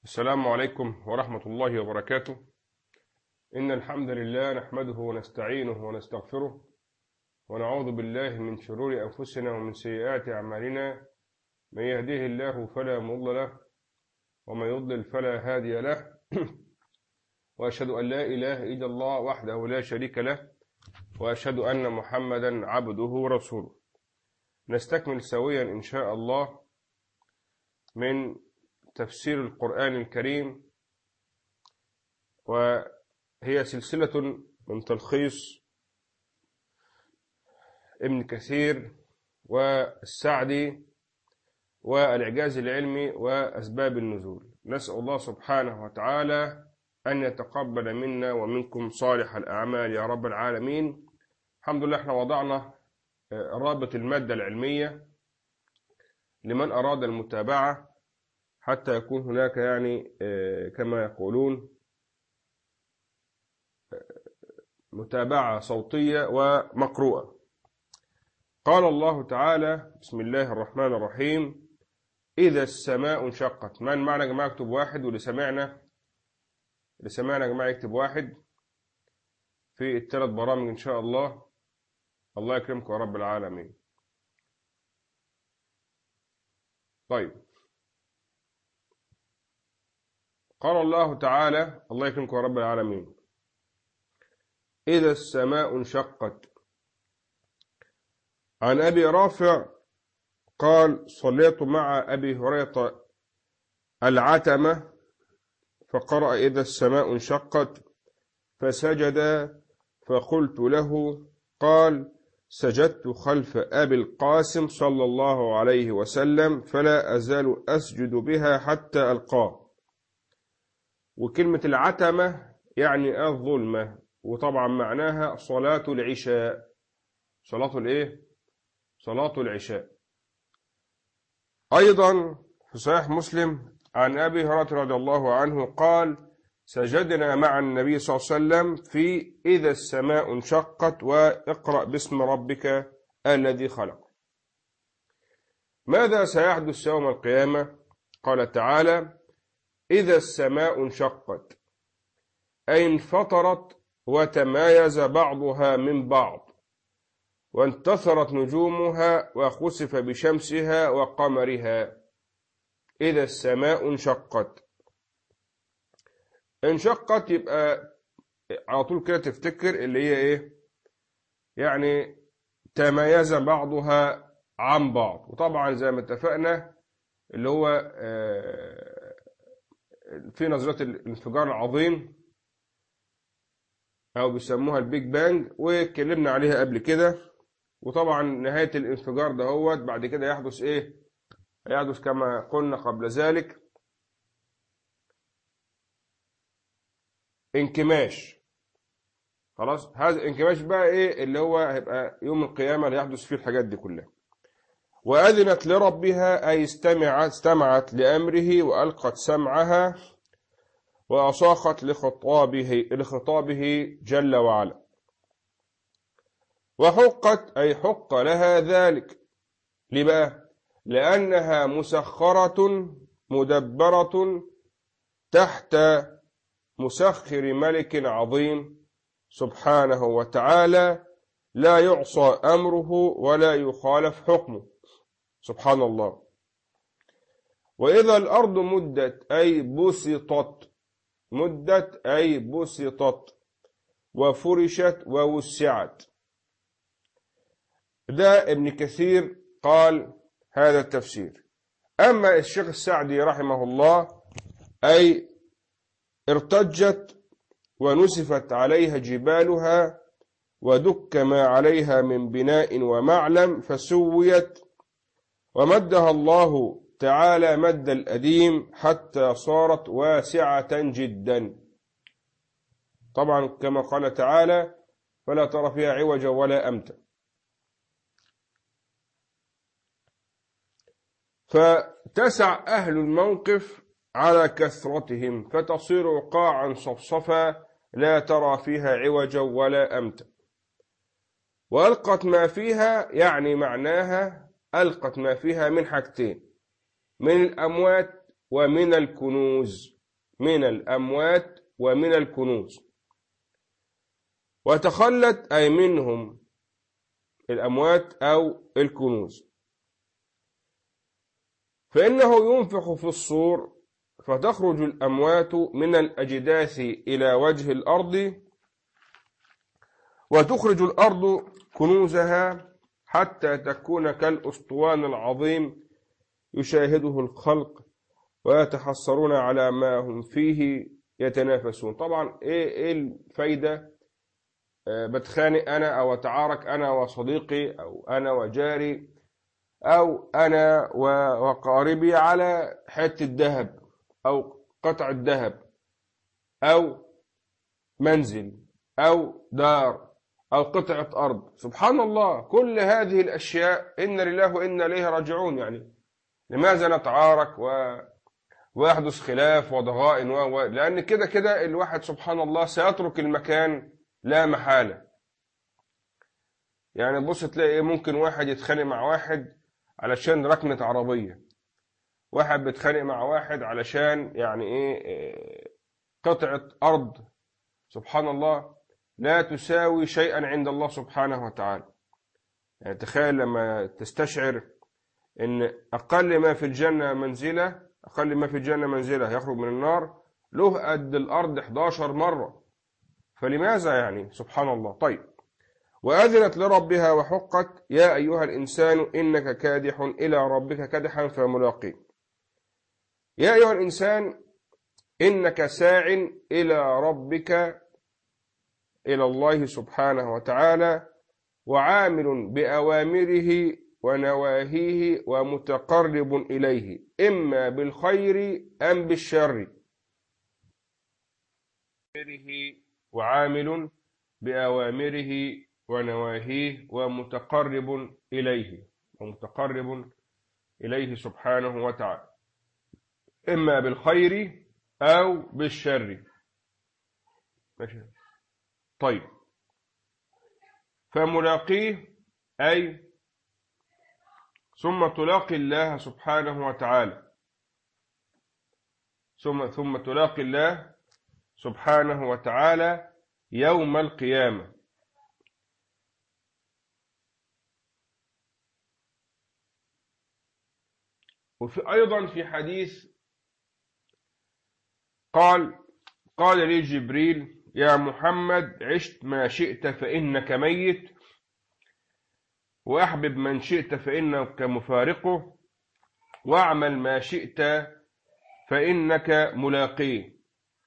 السلام عليكم ورحمة الله وبركاته. إن الحمد لله نحمده ونستعينه ونستغفره ونعوذ بالله من شرور أنفسنا ومن سيئات أعمالنا. من يهديه الله فلا مضل له ومن يضلل فلا هادي له وأشهد أن لا إله إلا الله وحده لا شريك له وأشهد أن محمدا عبده ورسوله. نستكمل سويا إن شاء الله من تفسير القرآن الكريم، وهي سلسلة من تلخيص ابن كثير والسعدي والإعجاز العلمي وأسباب النزول. نسأل الله سبحانه وتعالى أن يتقبل منا ومنكم صالح الأعمال يا رب العالمين. الحمد لله احنا وضعنا رابط المادة العلمية لمن أراد المتابعة حتى يكون هناك كما يقولون متابعة صوتية ومقروءة. قال الله تعالى: بسم الله الرحمن الرحيم: إذا السماء انشقت. من معنا يا جماعة يكتب واحد، واللي سمعنا يا جماعة يكتب واحد في الثلاث برامج إن شاء الله. الله يكرمكم يا رب العالمين. طيب، قال الله تعالى: الله يكرمكم يا رب العالمين: إذا السماء انشقت. عن أبي رافع قال: صليت مع أبي هريرة العتمة فقرأ إذا السماء انشقت فسجد، فقلت له، قال: سجدت خلف أبي القاسم صلى الله عليه وسلم فلا أزال أسجد بها حتى ألقاه. وكلمة العتمة يعني الظلمة، وطبعا معناها صلاة العشاء. صلاة العشاء. أيضا في صحيح مسلم عن أبي هريرة رضي الله عنه قال: سجدنا مع النبي صلى الله عليه وسلم في إذا السماء انشقت واقرأ باسم ربك الذي خلق. ماذا سيحدث يوم القيامة؟ قال تعالى: إذا السماء انشقت، أي انفطرت وتمايز بعضها من بعض، وانتثرت نجومها وخسف بشمسها وقمرها. إذا السماء انشقت. انشقت يبقى على طول كده تفتكر اللي هي إيه؟ يعني تمايز بعضها عن بعض. وطبعا زي ما اتفقنا اللي هو في نظرية الانفجار العظيم أو بيسموها البيج بانج، واتكلمنا عليها قبل كده. وطبعا نهاية الانفجار ده هو بعد كده يحدث إيه؟ يحدث كما قلنا قبل ذلك انكماش. خلاص، هذا الانكماش بقى إيه اللي هو هيبقى يوم القيامة اللي يحدث فيه الحاجات دي كلها. وأذنت لربها، أي استمعت لأمره وألقت سمعها وأصاخت لخطابه جل وعلا. وحقت، أي حق لها ذلك. ليه بقى؟ لأنها مسخرة مدبرة تحت مسخر ملك عظيم سبحانه وتعالى، لا يعصى أمره ولا يخالف حكمه. سبحان الله. وإذا الأرض مدت، أي بسطت. مدت أي بسطت، وفرشت ووسعت. ده ابن كثير قال هذا التفسير. أما الشيخ السعدي رحمه الله أي ارتجت ونسفت عليها جبالها ودك ما عليها من بناء ومعلم فسويت، ومدها الله تعالى مد الأديم حتى صارت واسعة جدا. طبعا كما قال تعالى: فلا ترى فيها عوجا ولا أمتا. فتسع أهل الموقف على كثرتهم فتصير قاعا صفصفا لا ترى فيها عوجا ولا أمتا. وألقت ما فيها، يعني معناها ألقت ما فيها من حاجتين: من الأموات ومن الكنوز. من الأموات ومن الكنوز. وتخلت أي منهم الأموات أو الكنوز، فإنه ينفخ في الصور فتخرج الأموات من الأجداث إلى وجه الأرض، وتخرج الأرض كنوزها حتى تكون كالأسطوان العظيم يشاهده الخلق ويتحسرون على ما هم فيه يتنافسون. طبعا إيه الفايدة؟ بتخانق أنا أو أتعارك أنا وصديقي أو أنا وجاري أو أنا وقاربي على حتة ذهب أو قطعة ذهب أو منزل أو دار أو قطعة أرض. سبحان الله، كل هذه الأشياء إن لله وإنا إليه راجعون. يعني لماذا نتعارك ويحدث خلاف وضغائن لأن كده كده الواحد سبحان الله سيترك المكان لا محالة. يعني بص تلاقي ممكن واحد يتخانق مع واحد علشان ركنة عربية، واحد بيتخانق مع واحد علشان يعني قطعة أرض، سبحان الله، لا تساوي شيئا عند الله سبحانه وتعالى. يعني تخيل لما تستشعر ان اقل ما في الجنة منزلة يخرج من النار له قد الارض 11 مرة. فلماذا يعني؟ سبحان الله. طيب، وأذنت لربها وحقت يا أيها الإنسان إنك كادح إلى ربك كدحا فملاقيه. يا أيها الإنسان إنك ساع إلى ربك، إلى الله سبحانه وتعالى، وعامل بأوامره ونواهيه ومتقرب إليه إما بالخير أم بالشر. وعامل بأوامره ونواهيه ومتقرب إليه سبحانه وتعالى، إما بالخير أو بالشر. ماشي. طيب، فملاقيه أي ثم تلاقي الله سبحانه وتعالى، ثم تلاقي الله سبحانه وتعالى يوم القيامة. وفي أيضا في حديث قال لي جبريل يا محمد عشت ما شئت فإنك ميت، وأحبب من شئت فإنك مفارقه، واعمل ما شئت فإنك ملاقيه.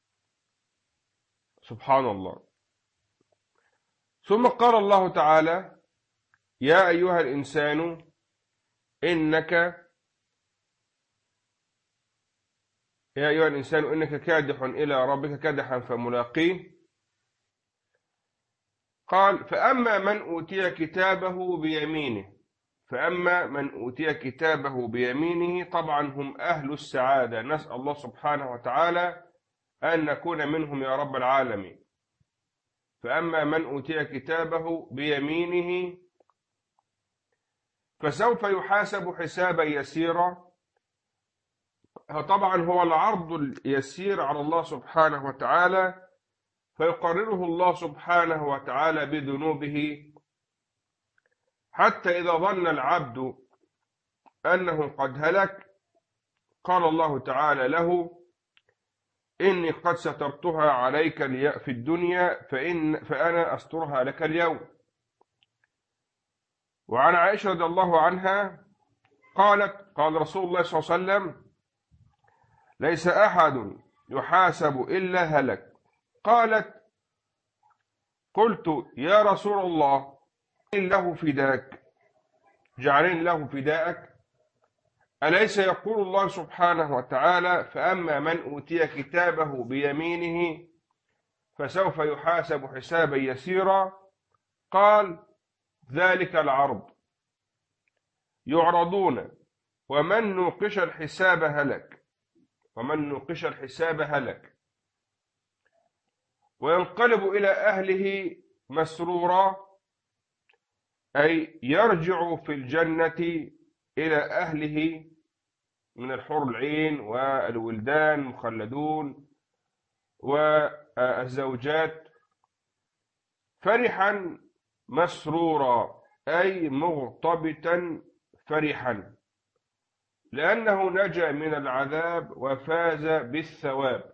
سبحان الله. ثم قال الله تعالى يا أيها الإنسان إنك كادح إلى ربك كدحا فملاقيه. قال فأما من أوتي كتابه بيمينه طبعا هم أهل السعادة، نسأل الله سبحانه وتعالى أن نكون منهم يا رب العالمين. فأما من أوتي كتابه بيمينه فسوف يحاسب حسابا يسيرا. طبعا هو العرض اليسير على الله سبحانه وتعالى، فيقرره الله سبحانه وتعالى بذنوبه، حتى إذا ظن العبد أنه قد هلك قال الله تعالى له إني قد سترتها عليك في الدنيا فأنا أسترها لك اليوم. وعن عائشة رضي الله عنها قالت قال رسول الله صلى الله عليه وسلم ليس أحد يحاسب إلا هلك. قالت قلت يا رسول الله جعلين له فداءك، أليس يقول الله سبحانه وتعالى فأما من أوتي كتابه بيمينه فسوف يحاسب حسابا يسيرا؟ قال ذلك العرض، يعرضون ومن نوقش الحساب هلك وينقلب إلى أهله مسرورا، أي يرجع في الجنة إلى أهله من الحور العين والولدان مخلدون والزوجات فرحا مسرورا، أي مغتبطا فرحا، لأنه نجا من العذاب وفاز بالثواب.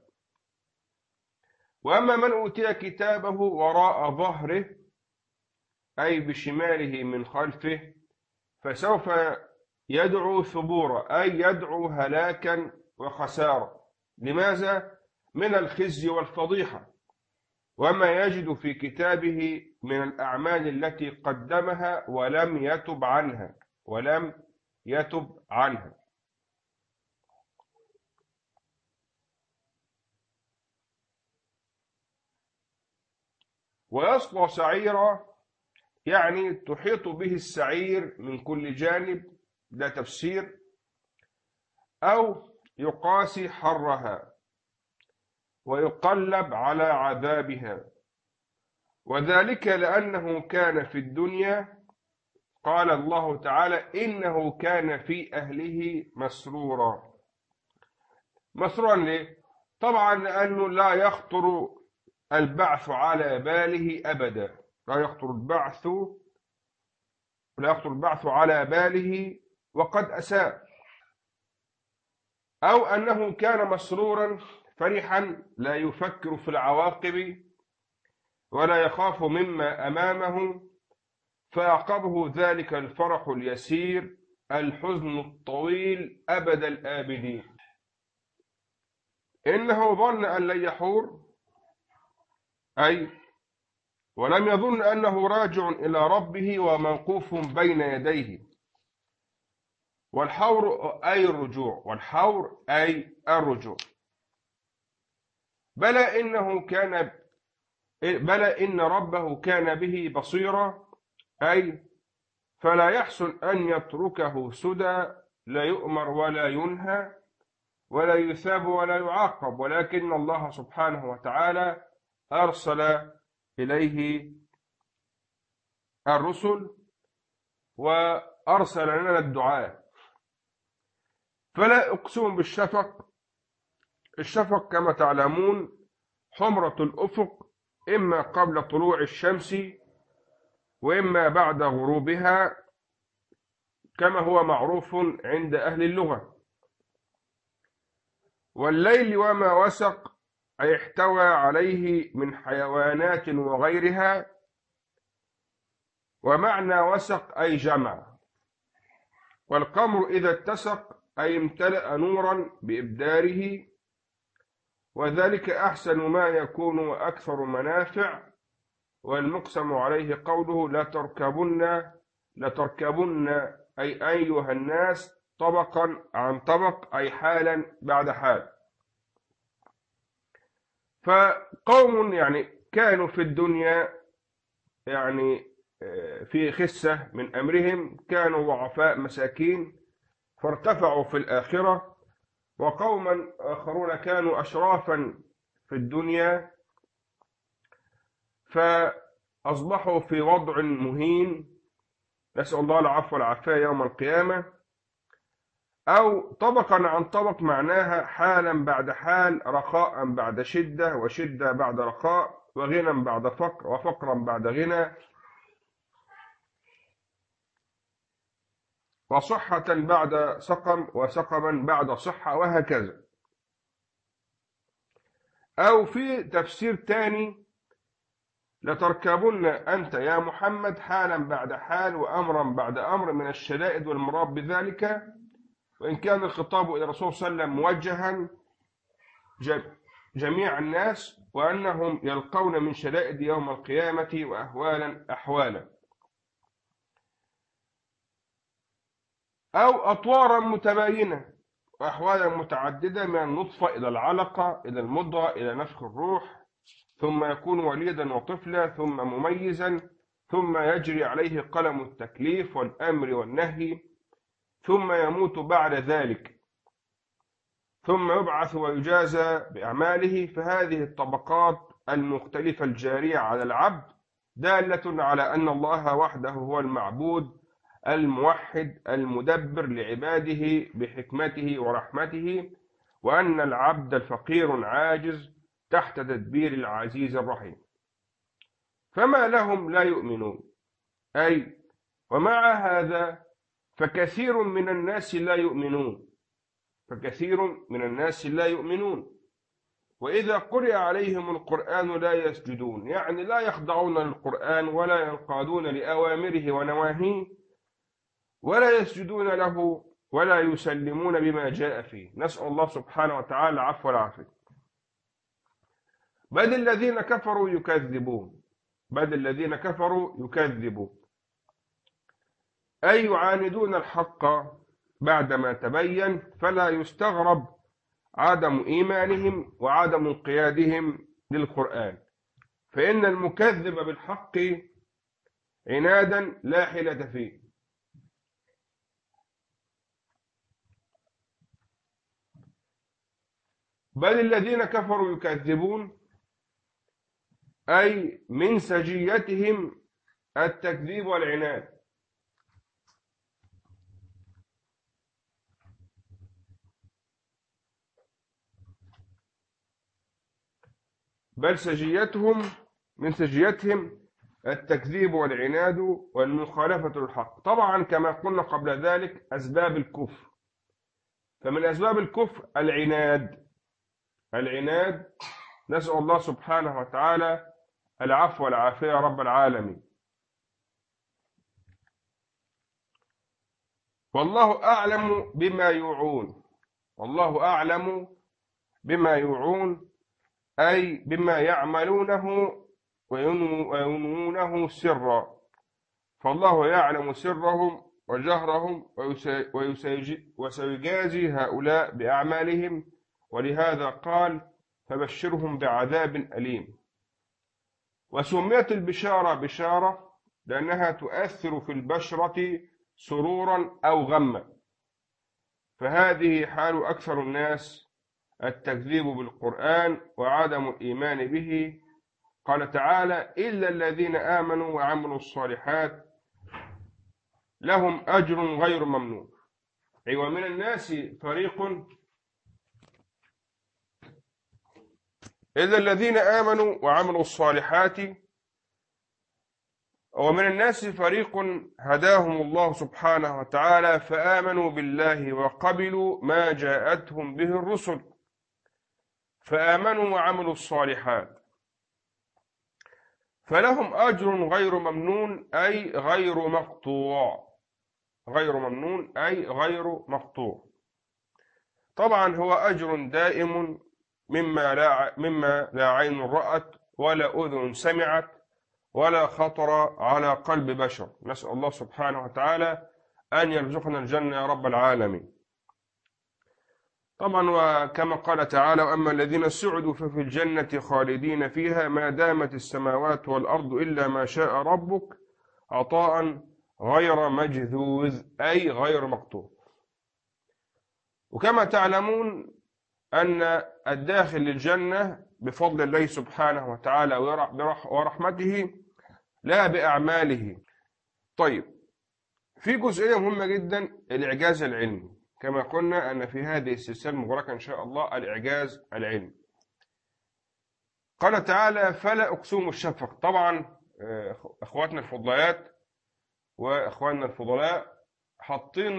وأما من أوتي كتابه وراء ظهره، أي بشماله من خلفه، فسوف يدعو ثبورا، أي يدعو هلاكا وخسارة. لماذا؟ من الخزي والفضيحة، وما يجد في كتابه من الأعمال التي قدمها ولم يتب عنها. ويصلى سعيرا، يعني تحيط به السعير من كل جانب، ده تفسير، أو يقاسي حرها ويقلب على عذابها، وذلك لأنه كان في الدنيا، قال الله تعالى إنه كان في أهله مسرورا. مسرورا ليه؟ طبعا لأنه لا يخطر البعث على باله أبدا، لا يخطر البعث على باله وقد أساء. أو أنه كان مسرورا فرحا، لا يفكر في العواقب ولا يخاف مما أمامه، فأعقبه ذلك الفرح اليسير الحزن الطويل أبد الآبدين. إنه ظن أن لن يحور، أي ولم يظن أنه راجع إلى ربه وموقوف بين يديه. والحور أي الرجوع. بلى إن ربه كان به بصيرا، أي فلا يحسن أن يتركه سدى، لا يؤمر ولا ينهى ولا يثاب ولا يعاقب، ولكن الله سبحانه وتعالى أرسل إليه الرسل وأرسل لنا الدعاء. فلا أقسم بالشفق. الشفق كما تعلمون حمرة الأفق، إما قبل طلوع الشمس وإما بعد غروبها، كما هو معروف عند أهل اللغة. والليل وما وسق، أي احتوى عليه من حيوانات وغيرها، ومعنى وسق أي جمع. والقمر إذا اتسق، أي امتلأ نورا بإبداره، وذلك أحسن ما يكون وأكثر منافع. والمقسم عليه قوله لتركبن أي أيها الناس طبقا عن طبق، أي حالا بعد حال. فقوم يعني كانوا في الدنيا يعني في خسة من أمرهم، كانوا ضعفاء مساكين فارتفعوا في الآخرة. وقوما آخرون كانوا أشرافا في الدنيا فأصبحوا في وضع مهين، نسأل الله العفو والعافية يوم القيامة. أو طبقا عن طبق، معناها حالا بعد حال، رخاء بعد شدة، وشدة بعد رخاء، وغنى بعد فقر، وفقرا بعد غنى، وصحة بعد سقم، وسقما بعد صحة، وهكذا. أو في تفسير تاني لتركبن أنت يا محمد حالا بعد حال وأمرا بعد أمر من الشدائد، والمراد بذلك وإن كان الخطاب إلى الرسول صلى الله عليه وسلم موجها جميع الناس، وأنهم يلقون من شدائد يوم القيامة وأهوالا أحوالا. أو أطوارا متباينة وأحوالا متعددة، من النطفة إلى العلقة إلى المضغة إلى نفخ الروح، ثم يكون وليدا وطفلا، ثم مميزا، ثم يجري عليه قلم التكليف والأمر والنهي، ثم يموت بعد ذلك، ثم يبعث ويجازى بأعماله. فهذه الطبقات المختلفة الجارية على العبد دالة على أن الله وحده هو المعبود الموحد المدبر لعباده بحكمته ورحمته، وأن العبد الفقير عاجز تحت تدبير العزيز الرحيم. فما لهم لا يؤمنون، أي ومع هذا فكثير من الناس لا يؤمنون، فكثير من الناس لا يؤمنون. وإذا قرئ عليهم القرآن لا يسجدون، يعني لا يخضعون للقرآن ولا ينقادون لأوامره ونواهيه ولا يسجدون له ولا يسلمون بما جاء فيه. نسأل الله سبحانه وتعالى العفو والعافية. بل الذين كفروا يكذبون، بل الذين كفروا يكذبون، أي يعاندون الحق بعدما تبين، فلا يستغرب عدم إيمانهم وعدم انقيادهم للقرآن، فإن المكذب بالحق عنادا لا حيلة فيه. بل الذين كفروا يكذبون، أي من سجيتهم التكذيب والعناد. بل سجيتهم من سجيتهم التكذيب والعناد والمخالفة للحق. طبعا كما قلنا قبل ذلك أسباب الكفر، فمن أسباب الكفر العناد. العناد، نسأل الله سبحانه وتعالى العفو والعافية يا رب العالمين. والله أعلم بما يوعون، والله أعلم بما يوعون، أي بما يعملونه وينوونه سرا، فالله يعلم سرهم وجهرهم وسيجازي هؤلاء بأعمالهم، ولهذا قال فبشرهم بعذاب أليم. وسميت البشارة بشارة لأنها تؤثر في البشرة سرورا أو غما، فهذه حال أكثر الناس التكذيب بالقرآن وعدم الإيمان به. قال تعالى إلا الذين آمنوا وعملوا الصالحات لهم أجر غير ممنون. أي ومن الناس فريق، إلا الذين آمنوا وعملوا الصالحات، ومن الناس فريق هداهم الله سبحانه وتعالى فآمنوا بالله وقبلوا ما جاءتهم به الرسل، فآمنوا وعملوا الصالحات فلهم أجر غير ممنون، أي غير مقطوع. غير ممنون أي غير مقطوع. طبعا هو أجر دائم مما لا عين رأت ولا أذن سمعت ولا خطر على قلب بشر. نسأل الله سبحانه وتعالى أن يرزقنا الجنة يا رب العالمين. طبعا وكما قال تعالى وأما الذين سعدوا ففي الجنة خالدين فيها ما دامت السماوات والأرض إلا ما شاء ربك عطاء غير مجذوذ، أي غير مقطوع. وكما تعلمون أن الداخل للجنة بفضل الله سبحانه وتعالى ورحمته لا بأعماله. طيب، في جزئية مهمة جدا، الإعجاز العلمي. كما قلنا أن في هذه السلسلة المباركة إن شاء الله الإعجاز العلمي. قال تعالى فلا أقسم الشفق. طبعا أخواتنا الفضليات وأخواننا الفضلاء حاطين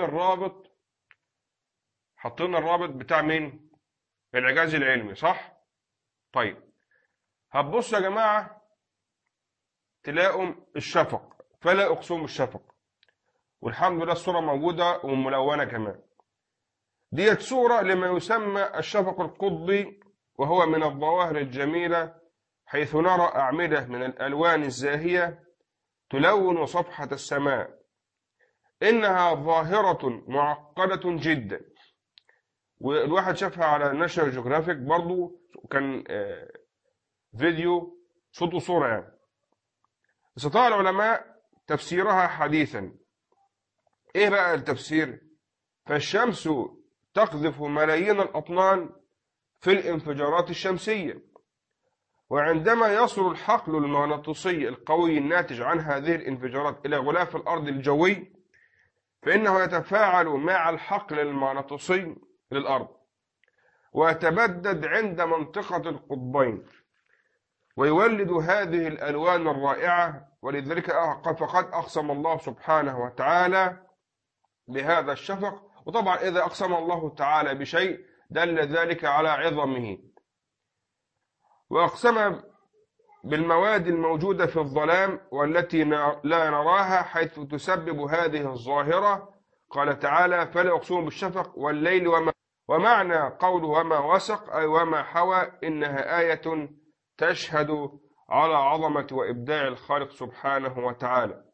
الرابط بتاع مين؟ الإعجاز العلمي، صح؟ طيب هتبصوا يا جماعة تلاقوا الشفق، فلا أقسم الشفق، والحمد لله الصورة موجودة وملونة كمان. ديت صورة لما يسمى الشفق القطبي، وهو من الظواهر الجميلة، حيث نرى أعمدة من الألوان الزاهية تلون صفحة السماء. إنها ظاهرة معقدة جدا، والواحد شافها على ناشونال جيوغرافيك برضو، كان فيديو صوت وصورة يعني. استطاع العلماء تفسيرها حديثا. إيه بقى التفسير؟ فالشمس تقذف ملايين الأطنان في الانفجارات الشمسية، وعندما يصل الحقل المغناطيسي القوي الناتج عن هذه الانفجارات إلى غلاف الأرض الجوي، فإنه يتفاعل مع الحقل المغناطيسي للأرض، ويتبدد عند منطقة القطبين، ويولد هذه الألوان الرائعة. ولذلك فقد أقسم الله سبحانه وتعالى بهذا الشفق. وطبعا إذا أقسم الله تعالى بشيء دل ذلك على عظمه. وأقسم بالمواد الموجودة في الظلام والتي لا نراها حيث تسبب هذه الظاهرة. قال تعالى: فلا أقسم بالشفق والليل ومعنى قوله وما وسق أي وما حوى إنها آية تشهد على عظمة وإبداع الخالق سبحانه وتعالى.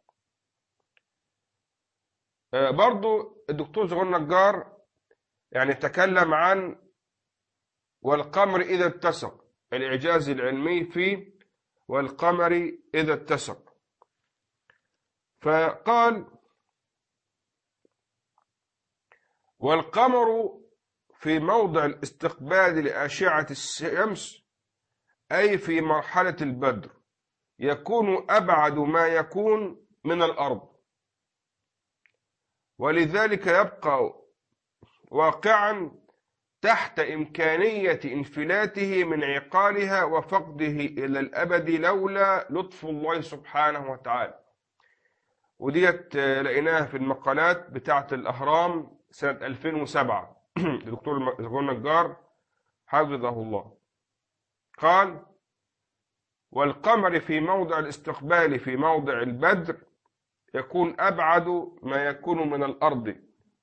برضو الدكتور صغير النجار يعني تكلم عن والقمر إذا اتسق، الإعجاز العلمي في والقمر إذا اتسق. فقال: والقمر في موضع الاستقبال لأشعة الشمس أي في مرحلة البدر يكون أبعد ما يكون من الأرض، ولذلك يبقى واقعا تحت إمكانية انفلاته من عقالها وفقده إلى الأبد لولا لطف الله سبحانه وتعالى. وديت لقيناها في المقالات بتاعة الأهرام سنة 2007 الدكتور صغير النجار حفظه الله. قال: والقمر في موضع الاستقبال في موضع البدر يكون أبعد ما يكون من الأرض،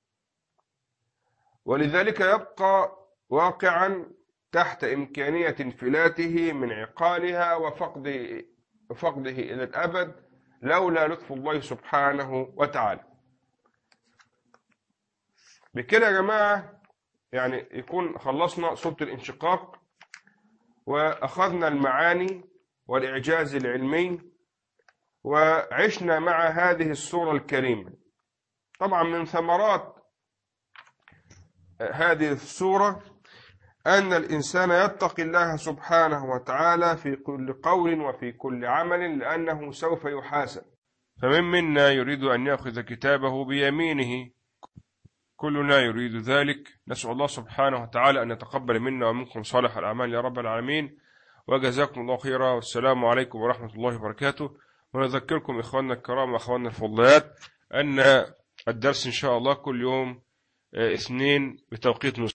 ولذلك يبقى واقعا تحت إمكانية انفلاته من عقالها وفقده إلى الأبد لولا لطف الله سبحانه وتعالى. بكده يا جماعة يعني يكون خلصنا سورة الانشقاق وأخذنا المعاني والإعجاز العلمي وعشنا مع هذه السورة الكريمة. طبعا من ثمرات هذه السورة أن الإنسان يتقي الله سبحانه وتعالى في كل قول وفي كل عمل لأنه سوف يحاسب. فمن منا يريد أن يأخذ كتابه بيمينه، كلنا يريد ذلك. نسأل الله سبحانه وتعالى أن يتقبل منا ومنكم صالح الأعمال يا رب العالمين، وجزاكم الله خيرا، والسلام عليكم ورحمة الله وبركاته. ونذكركم إخواننا الكرام وأخواننا الفضليات أن الدرس إن شاء الله كل يوم اثنين بتوقيت